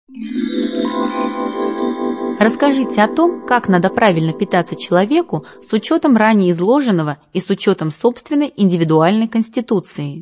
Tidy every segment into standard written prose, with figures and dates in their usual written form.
Расскажите о том, как надо правильно питаться человеку с учетом ранее изложенного и с учетом собственной индивидуальной конституции.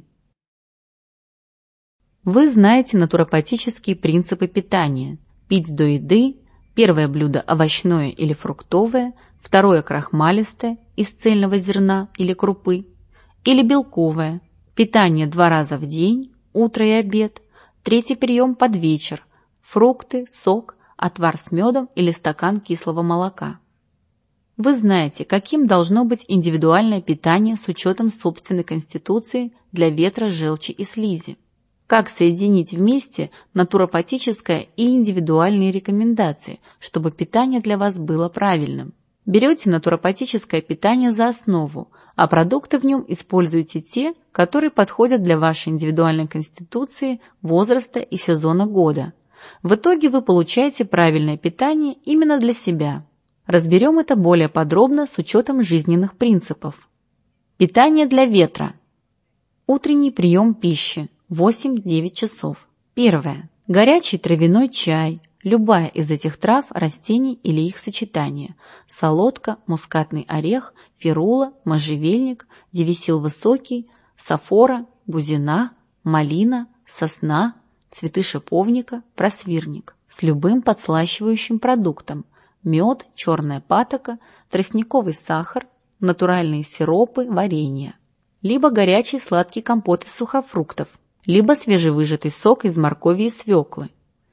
Вы знаете натуропатические принципы питания. Пить до еды, первое блюдо овощное или фруктовое, второе крахмалистое из цельного зерна или крупы, или белковое, питание 2 раза в день, утро и обед, третий прием под вечер, фрукты, сок, отвар с медом или стакан кислого молока. Вы знаете, каким должно быть индивидуальное питание с учетом собственной конституции для ветра, желчи и слизи. Как соединить вместе натуропатическое и индивидуальные рекомендации, чтобы питание для вас было правильным. Берете натуропатическое питание за основу, а продукты в нем используете те, которые подходят для вашей индивидуальной конституции, возраста и сезона года. В итоге вы получаете правильное питание именно для себя. Разберем это более подробно с учетом жизненных принципов. Питание для ветра. Утренний прием пищи 8-9 часов. Первое. Горячий травяной чай, любая из этих трав, растений или их сочетание. Солодка, мускатный орех, ферула, можжевельник, девисил высокий, сафора, бузина, малина, сосна, цветы шиповника, просвирник с любым подслащивающим продуктом. Мед, черная патока, тростниковый сахар, натуральные сиропы, варенье. Либо горячий сладкий компот из сухофруктов, либо свежевыжатый сок из моркови и свеклы.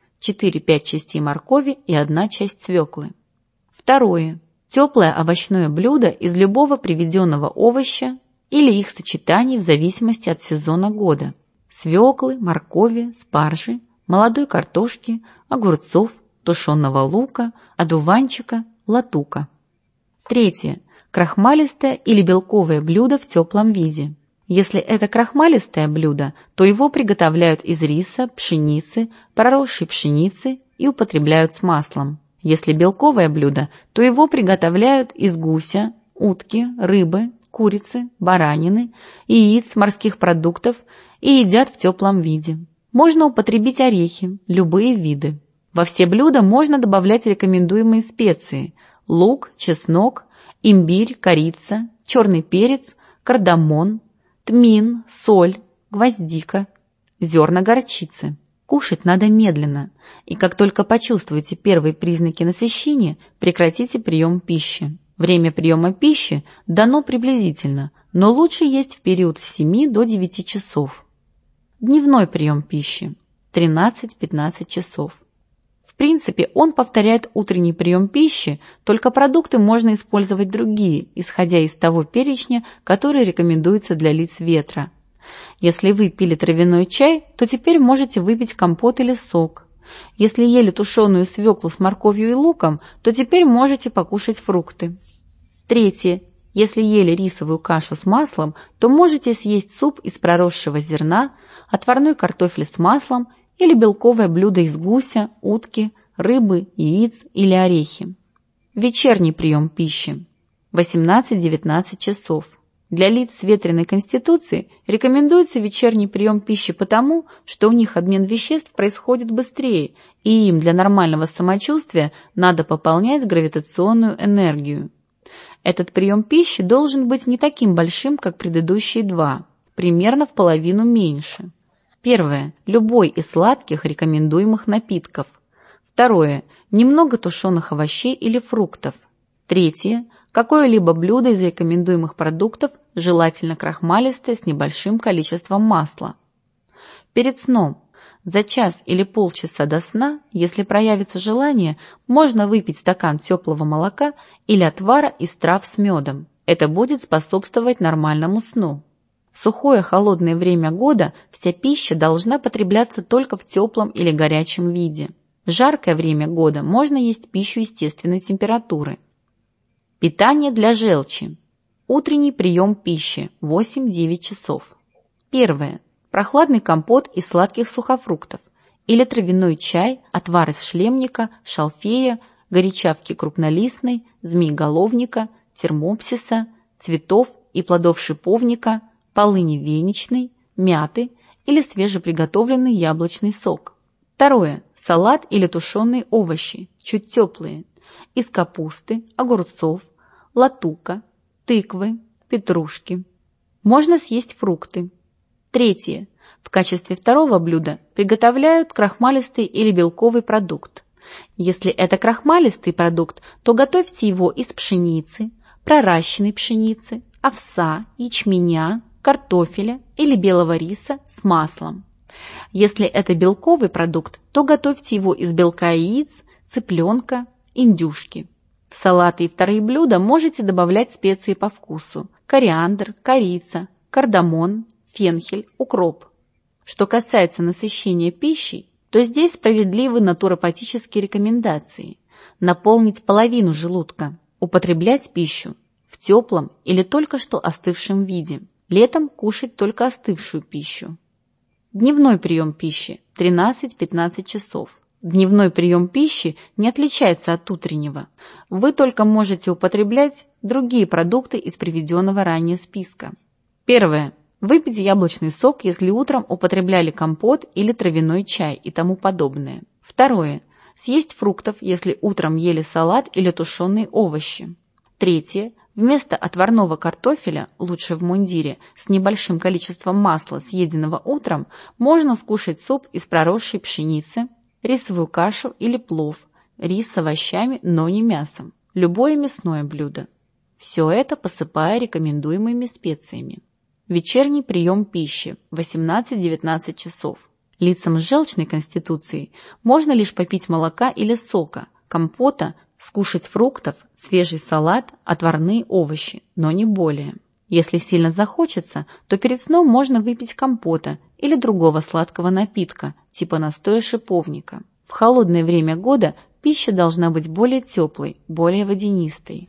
4-5 частей моркови и 1 часть свеклы. Второе. Теплое овощное блюдо из любого приведенного овоща или их сочетаний в зависимости от сезона года. Свеклы, моркови, спаржи, молодой картошки, огурцов, тушеного лука, одуванчика, латука. Третье. Крахмалистое или белковое блюдо в теплом виде. Если это крахмалистое блюдо, то его приготовляют из риса, пшеницы, проросшей пшеницы и употребляют с маслом. Если белковое блюдо, то его приготовляют из гуся, утки, рыбы, курицы, баранины, яиц, морских продуктов и едят в теплом виде. Можно употребить орехи, любые виды. Во все блюда можно добавлять рекомендуемые специи – лук, чеснок, имбирь, корица, черный перец, кардамон, тмин, соль, гвоздика, зерна горчицы. Кушать надо медленно, и как только почувствуете первые признаки насыщения, прекратите прием пищи. Время приема пищи дано приблизительно, но лучше есть в период с 7 до 9 часов. Дневной прием пищи 13-15 часов. В принципе, он повторяет утренний прием пищи, только продукты можно использовать другие, исходя из того перечня, который рекомендуется для лиц ветра. Если вы пили травяной чай, то теперь можете выпить компот или сок. Если ели тушеную свеклу с морковью и луком, то теперь можете покушать фрукты. Третье. Если ели рисовую кашу с маслом, то можете съесть суп из проросшего зерна, отварной картофель с маслом или белковое блюдо из гуся, утки, рыбы, яиц или орехи. Вечерний прием пищи 18-19 часов. Для лиц с ветреной конституцией рекомендуется вечерний прием пищи потому, что у них обмен веществ происходит быстрее, и им для нормального самочувствия надо пополнять гравитационную энергию. Этот прием пищи должен быть не таким большим, как предыдущие 2, примерно в половину меньше. Первое. Любой из сладких рекомендуемых напитков. Второе. Немного тушеных овощей или фруктов. Третье. Какое-либо блюдо из рекомендуемых продуктов, желательно крахмалистое с небольшим количеством масла. Перед сном. За час или полчаса до сна, если проявится желание, можно выпить стакан теплого молока или отвара из трав с медом. Это будет способствовать нормальному сну. В сухое холодное время года вся пища должна потребляться только в теплом или горячем виде. В жаркое время года можно есть пищу естественной температуры. Питание для желчи. Утренний прием пищи 8-9 часов. Первое. Прохладный компот из сладких сухофруктов или травяной чай, отвар из шлемника, шалфея, горячавки крупнолистной, змееголовника, термопсиса, цветов и плодов шиповника, полыни веничной, мяты или свежеприготовленный яблочный сок. Второе. Салат или тушеные овощи, чуть теплые, из капусты, огурцов, латука, тыквы, петрушки. Можно съесть фрукты. Третье. В качестве второго блюда приготовляют крахмалистый или белковый продукт. Если это крахмалистый продукт, то готовьте его из пшеницы, проращенной пшеницы, овса, ячменя, картофеля или белого риса с маслом. Если это белковый продукт, то готовьте его из белка яиц, цыпленка, индюшки. В салаты и вторые блюда можете добавлять специи по вкусу: кориандр, корица, кардамон, фенхель, укроп. Что касается насыщения пищей, то здесь справедливы натуропатические рекомендации: наполнить половину желудка, употреблять пищу в теплом или только что остывшем виде, летом кушать только остывшую пищу. Дневной прием пищи 13-15 часов. Дневной прием пищи не отличается от утреннего. Вы только можете употреблять другие продукты из приведенного ранее списка. Первое. Выпить яблочный сок, если утром употребляли компот или травяной чай и тому подобное. Второе. Съесть фруктов, если утром ели салат или тушеные овощи. Третье. Вместо отварного картофеля, лучше в мундире, с небольшим количеством масла, съеденного утром, можно скушать суп из проросшей пшеницы, рисовую кашу или плов, рис с овощами, но не мясом, любое мясное блюдо. Все это посыпая рекомендуемыми специями. Вечерний прием пищи 18-19 часов. Лицам с желчной конституцией можно лишь попить молока или сока, компота, скушать фруктов, свежий салат, отварные овощи, но не более. Если сильно захочется, то перед сном можно выпить компота или другого сладкого напитка, типа настоя шиповника. В холодное время года пища должна быть более теплой, более водянистой.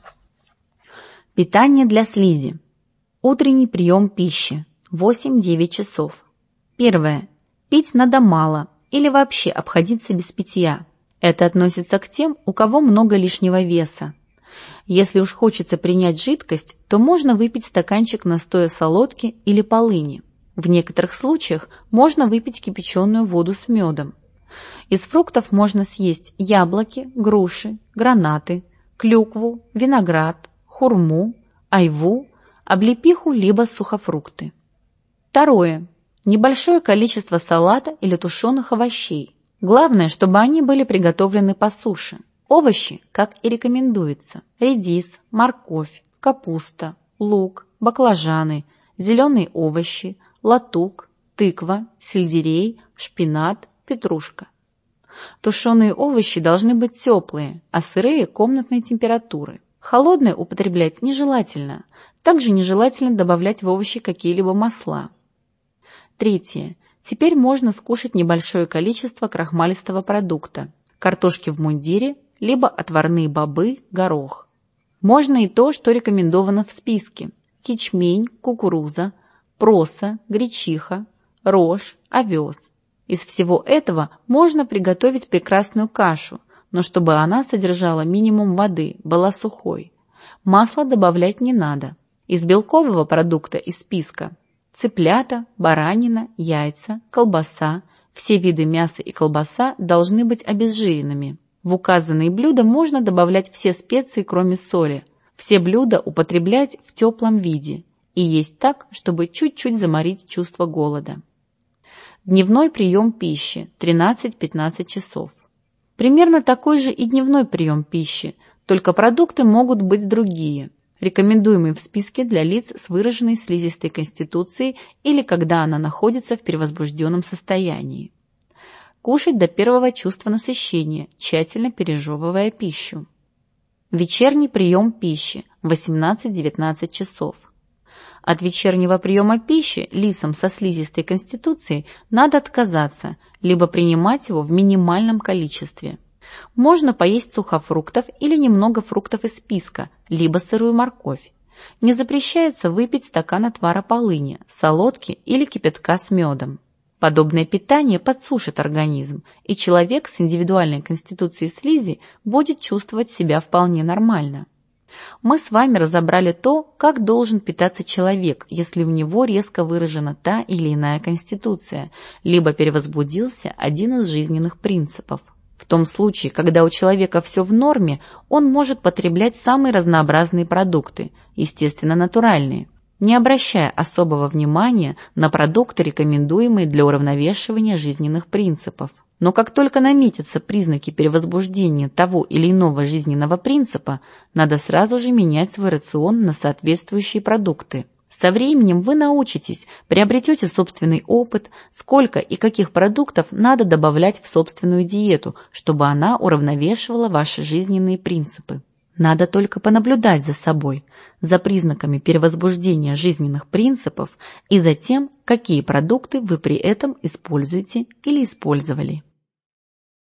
Питание для слизи. Утренний прием пищи 8-9 часов. Первое. Пить надо мало или вообще обходиться без питья. Это относится к тем, у кого много лишнего веса. Если уж хочется принять жидкость, то можно выпить стаканчик настоя солодки или полыни. В некоторых случаях можно выпить кипяченую воду с медом. Из фруктов можно съесть яблоки, груши, гранаты, клюкву, виноград, хурму, айву, облепиху либо сухофрукты. Второе. Небольшое количество салата или тушеных овощей. Главное, чтобы они были приготовлены по суше. Овощи, как и рекомендуется: редис, морковь, капуста, лук, баклажаны, зеленые овощи, латук, тыква, сельдерей, шпинат, петрушка. Тушеные овощи должны быть теплые, а сырые – комнатной температуры. Холодные употреблять нежелательно. Также нежелательно добавлять в овощи какие-либо масла. Третье. Теперь можно скушать небольшое количество крахмалистого продукта: картошки в мундире, либо отварные бобы, горох. Можно и то, что рекомендовано в списке: ячмень, кукуруза, проса, гречиха, рожь, овес. Из всего этого можно приготовить прекрасную кашу, но чтобы она содержала минимум воды, была сухой. Масла добавлять не надо. Из белкового продукта из списка: цыплята, баранина, яйца, колбаса. Все виды мяса и колбаса должны быть обезжиренными. В указанные блюда можно добавлять все специи, кроме соли. Все блюда употреблять в теплом виде и есть так, чтобы чуть-чуть заморить чувство голода. Дневной прием пищи 13-15 часов. Примерно такой же и дневной прием пищи, только продукты могут быть другие, рекомендуемые в списке для лиц с выраженной слизистой конституцией или когда она находится в перевозбужденном состоянии. Кушать до первого чувства насыщения, тщательно пережевывая пищу. Вечерний прием пищи 18-19 часов. От вечернего приема пищи лицам со слизистой конституцией надо отказаться, либо принимать его в минимальном количестве. Можно поесть сухофруктов или немного фруктов из списка, либо сырую морковь. Не запрещается выпить стакан отвара полыни, солодки или кипятка с медом. Подобное питание подсушит организм, и человек с индивидуальной конституцией слизи будет чувствовать себя вполне нормально. Мы с вами разобрали то, как должен питаться человек, если у него резко выражена та или иная конституция, либо перевозбудился один из жизненных принципов. В том случае, когда у человека все в норме, он может потреблять самые разнообразные продукты, естественно, натуральные, не обращая особого внимания на продукты, рекомендуемые для уравновешивания жизненных принципов. Но как только наметятся признаки перевозбуждения того или иного жизненного принципа, надо сразу же менять свой рацион на соответствующие продукты. Со временем вы научитесь, приобретете собственный опыт, сколько и каких продуктов надо добавлять в собственную диету, чтобы она уравновешивала ваши жизненные принципы. Надо только понаблюдать за собой, за признаками перевозбуждения жизненных принципов и за тем, какие продукты вы при этом используете или использовали.